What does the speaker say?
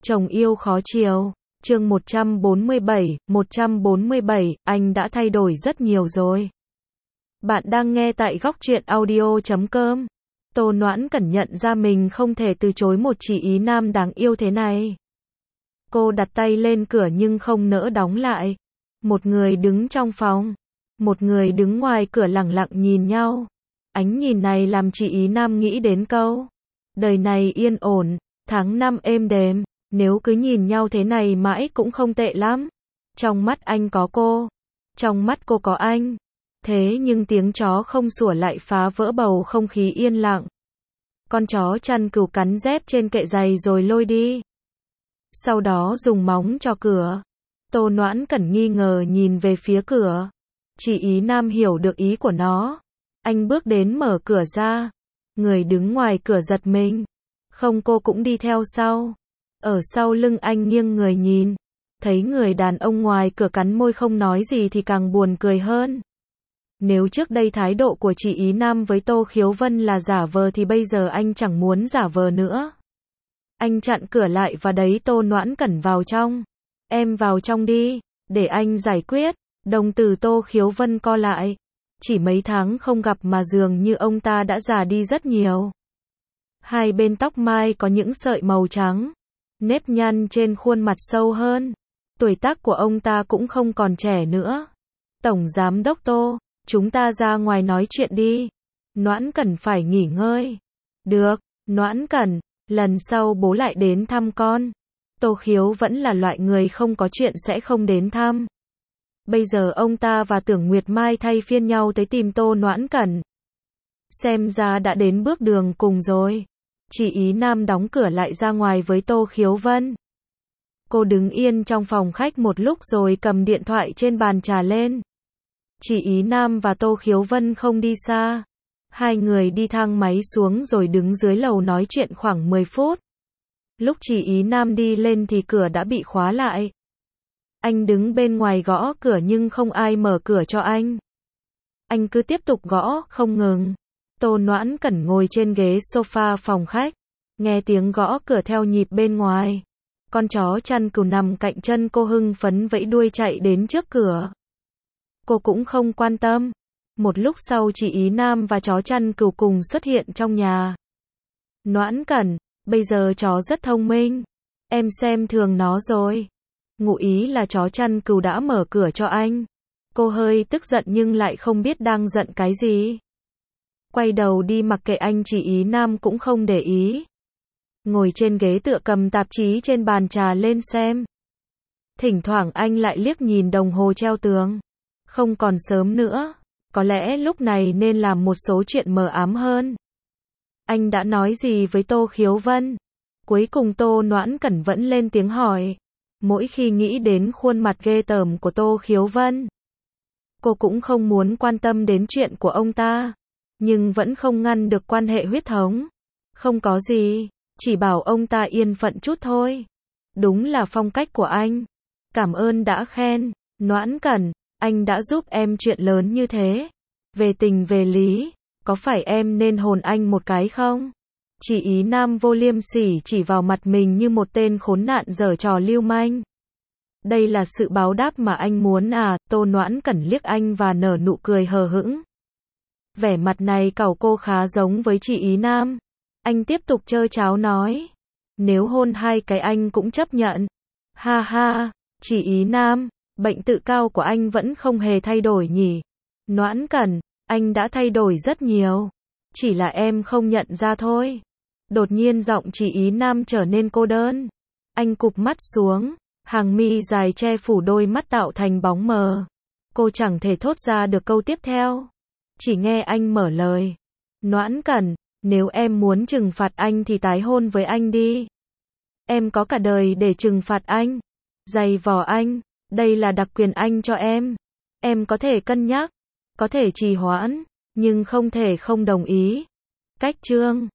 Chồng yêu khó chiều. Chương 147, anh đã thay đổi rất nhiều rồi. Bạn đang nghe tại Góc Truyện Audio.com. Tô Noãn Cẩn nhận ra mình không thể từ chối một chị ý nam đáng yêu thế này. Cô đặt tay lên cửa nhưng không nỡ đóng lại. Một người đứng trong phòng, một người đứng ngoài cửa lẳng lặng nhìn nhau. Ánh nhìn này làm chị ý nam nghĩ đến câu: đời này yên ổn, tháng năm êm đềm, nếu cứ nhìn nhau thế này mãi cũng không tệ lắm. Trong mắt anh có cô, trong mắt cô có anh. Thế nhưng tiếng chó không sủa lại phá vỡ bầu không khí yên lặng. Con chó chăn cừu cắn dép trên kệ giày rồi lôi đi. Sau đó dùng móng chỏ cửa. Tô Noãn Cẩn nghi ngờ nhìn về phía cửa. Chị ý nam hiểu được ý của nó. Anh bước đến mở cửa ra. Người đứng ngoài cửa giật mình. Không, cô cũng đi theo sau. Ở sau lưng anh nghiêng người nhìn. Thấy người đàn ông ngoài cửa cắn môi không nói gì thì càng buồn cười hơn. Nếu trước đây thái độ của chị ý nam với Tô Khiếu Vân là giả vờ thì bây giờ anh chẳng muốn giả vờ nữa. Anh chặn cửa lại và đẩy Tô Noãn Cẩn vào trong. Em vào trong đi, để anh giải quyết. Đồng tử Tô Khiếu Vân co lại. Chỉ mấy tháng không gặp mà dường như ông ta đã già đi rất nhiều. Hai bên tóc mai có những sợi màu trắng. Nếp nhăn trên khuôn mặt sâu hơn. Tuổi tác của ông ta cũng không còn trẻ nữa. Tổng giám đốc Tô, chúng ta ra ngoài nói chuyện đi. Noãn Cẩn phải nghỉ ngơi. Được, Noãn Cẩn, lần sau bố lại đến thăm con. Tô Khiếu vẫn là loại người không có chuyện sẽ không đến thăm. Bây giờ ông ta và Tưởng Nguyệt Mai thay phiên nhau tới tìm Tô Noãn Cẩn. Xem ra đã đến bước đường cùng rồi. Chị ý nam đóng cửa lại ra ngoài với Tô Khiếu Vân. Cô đứng yên trong phòng khách một lúc rồi cầm điện thoại trên bàn trà lên. Chị ý nam và Tô Khiếu Vân không đi xa. Hai người đi thang máy xuống rồi đứng dưới lầu nói chuyện khoảng 10 phút. Lúc chị ý nam đi lên thì cửa đã bị khóa lại. Anh đứng bên ngoài gõ cửa nhưng không ai mở cửa cho anh. Anh cứ tiếp tục gõ, không ngừng. Tô Noãn Cẩn ngồi trên ghế sofa phòng khách. Nghe tiếng gõ cửa theo nhịp bên ngoài. Con chó chăn cừu nằm cạnh chân cô hưng phấn vẫy đuôi chạy đến trước cửa. Cô cũng không quan tâm. Một lúc sau chị ý nam và chó chăn cừu cùng xuất hiện trong nhà. Noãn Cẩn, bây giờ chó rất thông minh. Em xem thường nó rồi. Ngụ ý là chó chăn cừu đã mở cửa cho anh. Cô hơi tức giận nhưng lại không biết đang giận cái gì. Quay đầu đi mặc kệ anh, chị ý nam cũng không để ý. Ngồi trên ghế tựa cầm tạp chí trên bàn trà lên xem. Thỉnh thoảng anh lại liếc nhìn đồng hồ treo tường. Không còn sớm nữa. Có lẽ lúc này nên làm một số chuyện mờ ám hơn. Anh đã nói gì với Tô Khiếu Vân? Cuối cùng Tô Noãn Cẩn vẫn lên tiếng hỏi. Mỗi khi nghĩ đến khuôn mặt ghê tởm của Tô Khiếu Vân, cô cũng không muốn quan tâm đến chuyện của ông ta. Nhưng vẫn không ngăn được quan hệ huyết thống. Không có gì, chỉ bảo ông ta yên phận chút thôi. Đúng là phong cách của anh. Cảm ơn đã khen. Noãn Cẩn, anh đã giúp em chuyện lớn như thế. Về tình về lý, có phải em nên hôn anh một cái không? Chị ý nam vô liêm sỉ chỉ vào mặt mình như một tên khốn nạn giở trò lưu manh. Đây là sự báo đáp mà anh muốn à? Tô Noãn Cẩn liếc anh và nở nụ cười hờ hững. Vẻ mặt này cẩu cô khá giống với chị ý nam. Anh tiếp tục trơ cháo nói. Nếu hôn hai cái anh cũng chấp nhận. Ha ha, chị ý nam, bệnh tự cao của anh vẫn không hề thay đổi nhỉ? Noãn Cẩn, anh đã thay đổi rất nhiều. Chỉ là em không nhận ra thôi. Đột nhiên giọng chị ý nam trở nên cô đơn. Anh cụp mắt xuống. Hàng mi dài che phủ đôi mắt tạo thành bóng mờ. Cô chẳng thể thốt ra được câu tiếp theo. Chỉ nghe anh mở lời. Noãn Cẩn, nếu em muốn trừng phạt anh thì tái hôn với anh đi. Em có cả đời để trừng phạt anh. Giày vò anh. Đây là đặc quyền anh cho em. Em có thể cân nhắc. Có thể trì hoãn. Nhưng không thể không đồng ý. Cách chương